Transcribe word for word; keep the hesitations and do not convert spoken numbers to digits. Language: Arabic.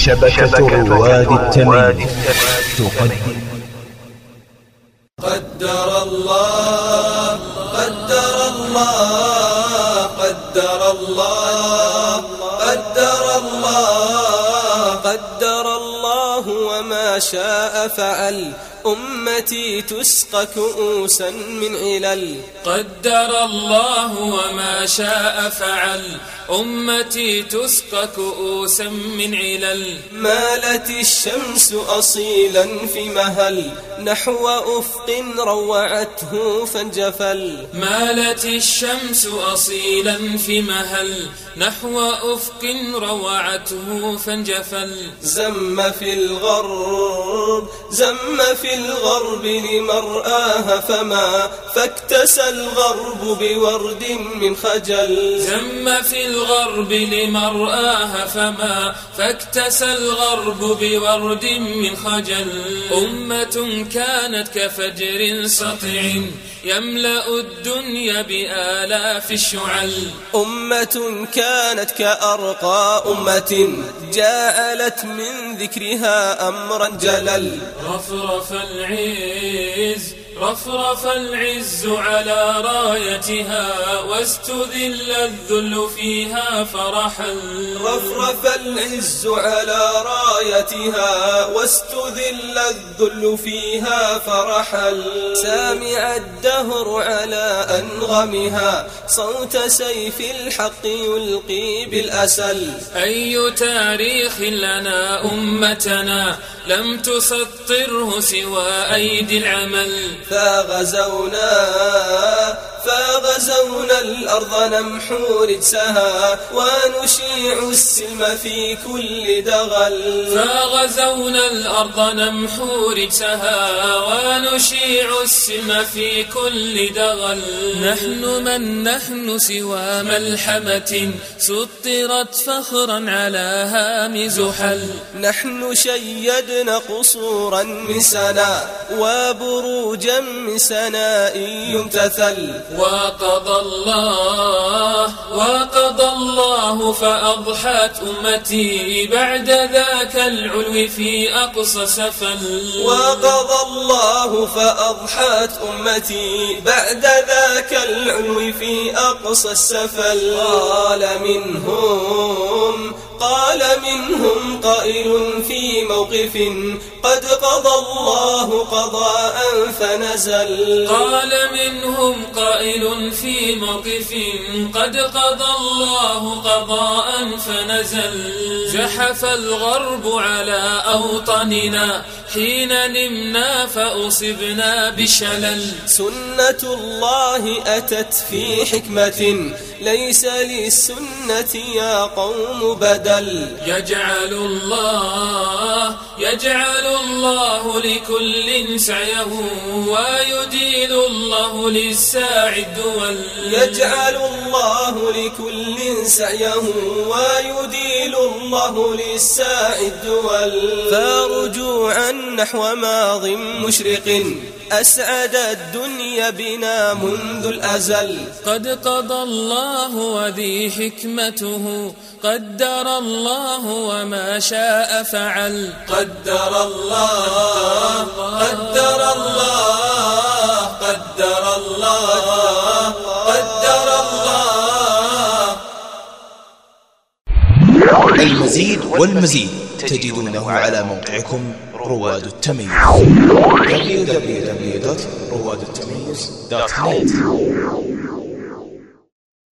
شبكة رواد التمييز تقدم. قدر الله قدر الله قدر الله قدر الله قدر الله وما شاء فعل. أمتي تسقى كؤوسا من علل. قدر الله وما شاء فعل. أمتي تسقى كؤوسا من علل. مالت الشمس أصيلا في مهل نحو أفق روعته فانجفل. مالت الشمس أصيلا في مهل نحو أفق روعته فانجفل. زم في الغرب زم في الغرب لمرآها فما فاكتسى الغرب بورد من خجل. زم في الغرب لمرآها فما فاكتسى الغرب بورد من خجل. أمة كانت كفجر سطع يملأ الدنيا بآلاف الشعل. أمة كانت كأرقى أمة جعلت من ذكرها أمرا جلل. رفرف العز رفرف العز على رايتها واستذل الذل فيها فرحل. رفرف العز على رايتها واستذل الذل فيها فرحل. سامع الدهر على أنغمها صوت سيف الحق يلقي بالأسل. أي تاريخ لنا أمتنا لم تسطره سوى أيدي العمل. فغزونا فغزونا الأرض نمحو رجسها ونشيع السلم في كل دغل. فغزونا الأرض نمحو رجسها ونشيع السلم في كل دغل. نحن من نحن سوى ملحمة سطرت فخرا على هام زحل. نحن شيدنا قصورا من سناء وبروجا من سناء يمتثل. وقضى الله وقضى الله فأضحت أمتي بعد ذاك العلو في أقصى سفل. وقضى الله فأضحت أمتي بعد ذاك العلو في أقصى السفل. قال منهم قال منهم قائل في موقف قد قضى الله قضاء فنزل. قال منهم قائل في موقف قد قضى الله قضاء فنزل. زحف الغرب على أوطاننا حين نمنا فأصبنا بشلل. سنة الله أتت في حكمة ليس للسنة يا قوم بدل. يجعل الله يجعل الله لكل سعيه ويديل الله للساعي الدول. يجعل الله لكل سعيه ويديل الله للساعي الدول. فرجوعا نحو ماض مشرق أسعد الدنيا بنا منذ الأزل. قد قضى الله وذي حكمته قدر الله وما شاء فعل. قدر الله قدر الله قدر الله قدر الله. المزيد والمزيد تجدونه على موقعكم رواد التمييز دبليو دبليو دبليو دوت رواد التمييز دوت نت.